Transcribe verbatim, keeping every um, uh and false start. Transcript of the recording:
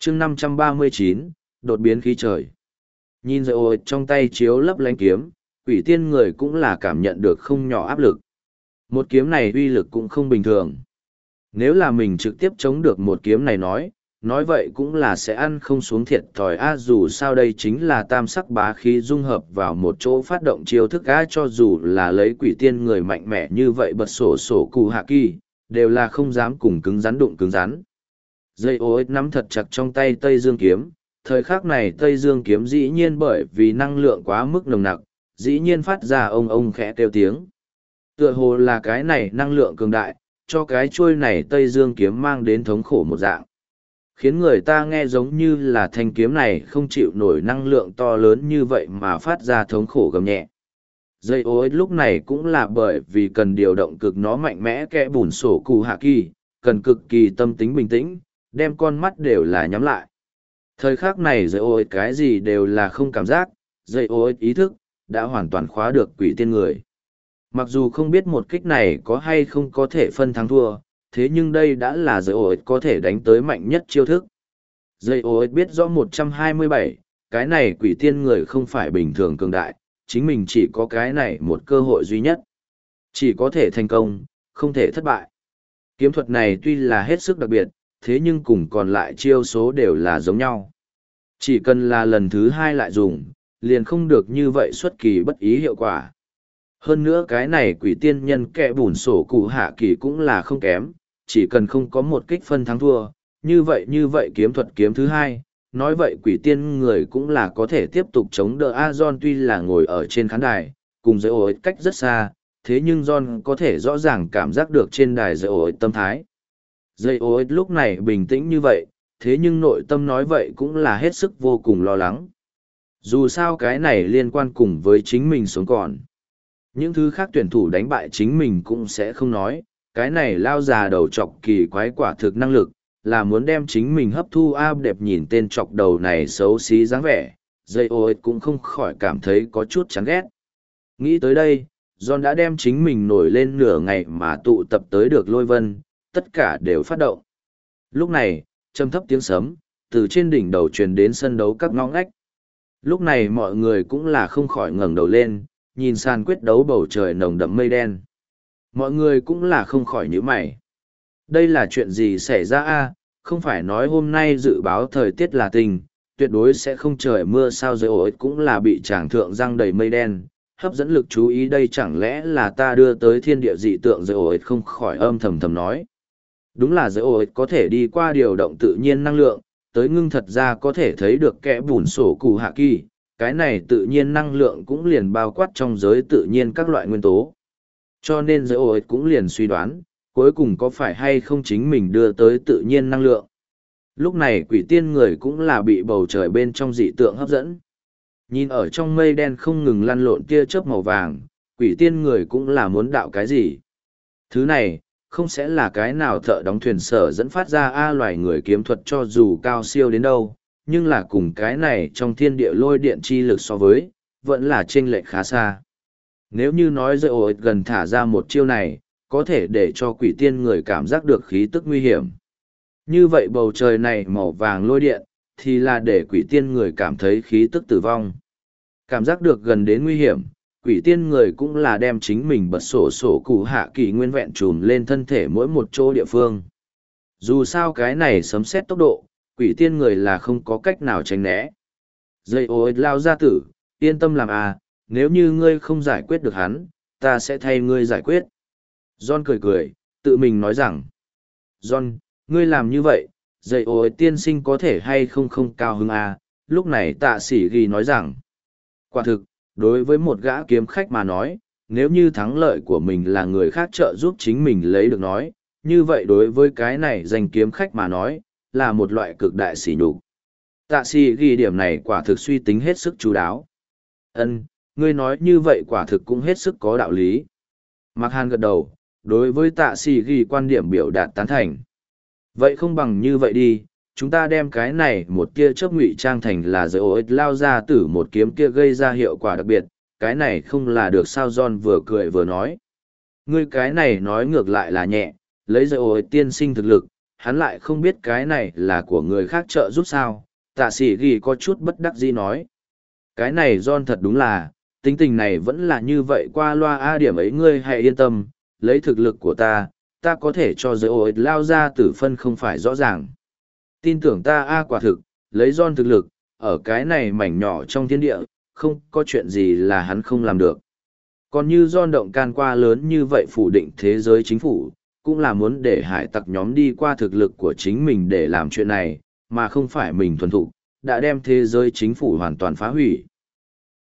chương năm trăm ba mươi chín, đột biến khí trời. Nhìn rồi ôi trong tay chiếu lấp lánh kiếm, quỷ tiên người cũng là cảm nhận được không nhỏ áp lực. Một kiếm này uy lực cũng không bình thường. Nếu là mình trực tiếp chống được một kiếm này nói, nói vậy cũng là sẽ ăn không xuống thiệt thòi a, dù sao đây chính là tam sắc bá khí dung hợp vào một chỗ phát động chiêu thức a, cho dù là lấy quỷ tiên người mạnh mẽ như vậy bật sổ sổ cụ hạ kỳ, đều là không dám cùng cứng rắn đụng cứng rắn. Dây ô ích nắm thật chặt trong tay Tây Dương kiếm, thời khắc này Tây Dương kiếm dĩ nhiên bởi vì năng lượng quá mức nồng nặc, dĩ nhiên phát ra ông ông khẽ kêu tiếng. Tựa hồ là cái này năng lượng cường đại, cho cái chuôi này Tây Dương kiếm mang đến thống khổ một dạng. Khiến người ta nghe giống như là thanh kiếm này không chịu nổi năng lượng to lớn như vậy mà phát ra thống khổ gầm nhẹ. Dây ô ích lúc này cũng là bởi vì cần điều động cực nó mạnh mẽ kẽ bùn sổ cụ hạ kỳ, cần cực kỳ tâm tính bình tĩnh, đem con mắt đều là nhắm lại. Thời khắc này dây ô ích cái gì đều là không cảm giác, dây ô ích ý thức, đã hoàn toàn khóa được quỷ tiên người. Mặc dù không biết một kích này có hay không có thể phân thắng thua, thế nhưng đây đã là dây ô ích có thể đánh tới mạnh nhất chiêu thức. Dây ô ích biết rõ một trăm hai mươi bảy, cái này quỷ tiên người không phải bình thường cường đại, chính mình chỉ có cái này một cơ hội duy nhất. Chỉ có thể thành công, không thể thất bại. Kiếm thuật này tuy là hết sức đặc biệt, thế nhưng cùng còn lại chiêu số đều là giống nhau. Chỉ cần là lần thứ hai lại dùng, liền không được như vậy xuất kỳ bất ý hiệu quả. Hơn nữa cái này quỷ tiên nhân kẻ bùn sổ cụ hạ kỳ cũng là không kém, chỉ cần không có một kích phân thắng thua, như vậy như vậy kiếm thuật kiếm thứ hai, nói vậy quỷ tiên người cũng là có thể tiếp tục chống đỡ A John tuy là ngồi ở trên khán đài, cùng giới ổ cách rất xa, thế nhưng John có thể rõ ràng cảm giác được trên đài giới ổ tâm thái. Giới ổ lúc này bình tĩnh như vậy, thế nhưng nội tâm nói vậy cũng là hết sức vô cùng lo lắng. Dù sao cái này liên quan cùng với chính mình sống còn. Những thứ khác tuyển thủ đánh bại chính mình cũng sẽ không nói, cái này lao già đầu chọc kỳ quái quả thực năng lực, là muốn đem chính mình hấp thu a đẹp nhìn tên chọc đầu này xấu xí dáng vẻ, dây ô cũng không khỏi cảm thấy có chút chán ghét. Nghĩ tới đây, John đã đem chính mình nổi lên nửa ngày mà tụ tập tới được lôi vân, tất cả đều phát động. Lúc này, trầm thấp tiếng sấm, từ trên đỉnh đầu truyền đến sân đấu các ngõ ngách. Lúc này mọi người cũng là không khỏi ngẩng đầu lên, nhìn sàn quyết đấu bầu trời nồng đậm mây đen. Mọi người cũng là không khỏi nhíu mày. Đây là chuyện gì xảy ra a? Không phải nói hôm nay dự báo thời tiết là tình, tuyệt đối sẽ không trời mưa sao rồi ổi cũng là bị tràng thượng răng đầy mây đen, hấp dẫn lực chú ý đây chẳng lẽ là ta đưa tới thiên địa dị tượng rồi ổi không khỏi âm thầm thầm nói. Đúng là rồi ổi có thể đi qua điều động tự nhiên năng lượng, tới ngưng thật ra có thể thấy được kẽ bùn sổ cụ hạ kỳ, cái này tự nhiên năng lượng cũng liền bao quát trong giới tự nhiên các loại nguyên tố. Cho nên giới ổi cũng liền suy đoán, cuối cùng có phải hay không chính mình đưa tới tự nhiên năng lượng. Lúc này quỷ tiên người cũng là bị bầu trời bên trong dị tượng hấp dẫn. Nhìn ở trong mây đen không ngừng lăn lộn tia chớp màu vàng, quỷ tiên người cũng là muốn đạo cái gì. Thứ này, không sẽ là cái nào thợ đóng thuyền sở dẫn phát ra A loài người kiếm thuật cho dù cao siêu đến đâu, nhưng là cùng cái này trong thiên địa lôi điện chi lực so với, vẫn là chênh lệch khá xa. Nếu như nói dây ổi gần thả ra một chiêu này, có thể để cho quỷ tiên người cảm giác được khí tức nguy hiểm. Như vậy bầu trời này màu vàng lôi điện, thì là để quỷ tiên người cảm thấy khí tức tử vong. Cảm giác được gần đến nguy hiểm, quỷ tiên người cũng là đem chính mình bật sổ sổ cụ hạ kỳ nguyên vẹn trùm lên thân thể mỗi một chỗ địa phương. Dù sao cái này sấm xét tốc độ, quỷ tiên người là không có cách nào tránh né. Dây ôi lao gia tử, yên tâm làm à, nếu như ngươi không giải quyết được hắn, ta sẽ thay ngươi giải quyết. John cười cười, tự mình nói rằng, John, ngươi làm như vậy, dạy ôi tiên sinh có thể hay không không cao hứng à, lúc này tạ sĩ ghi nói rằng, quả thực, đối với một gã kiếm khách mà nói, nếu như thắng lợi của mình là người khác trợ giúp chính mình lấy được nói, như vậy đối với cái này danh kiếm khách mà nói, là một loại cực đại sỉ nhục. Tạ sĩ ghi điểm này quả thực suy tính hết sức chú đáo. Ân, ngươi nói như vậy quả thực cũng hết sức có đạo lý. Mạc Hàn gật đầu, đối với tạ sĩ ghi quan điểm biểu đạt tán thành. Vậy không bằng như vậy đi, chúng ta đem cái này một kia chớp ngụy trang thành là giới ổ lao ra tử một kiếm kia gây ra hiệu quả đặc biệt, cái này không là được sao. John vừa cười vừa nói. Ngươi cái này nói ngược lại là nhẹ, lấy giới ổ tiên sinh thực lực, hắn lại không biết cái này là của người khác trợ giúp sao, tạ sĩ ghi có chút bất đắc dĩ nói. Cái này John thật đúng là, tính tình này vẫn là như vậy qua loa a điểm ấy ngươi hãy yên tâm, lấy thực lực của ta, ta có thể cho giới ổi lao ra tử phân không phải rõ ràng. Tin tưởng ta a quả thực, lấy John thực lực, ở cái này mảnh nhỏ trong thiên địa, không có chuyện gì là hắn không làm được. Còn như John động can qua lớn như vậy phủ định thế giới chính phủ, cũng là muốn để hải tặc nhóm đi qua thực lực của chính mình để làm chuyện này, mà không phải mình thuần thục, đã đem thế giới chính phủ hoàn toàn phá hủy.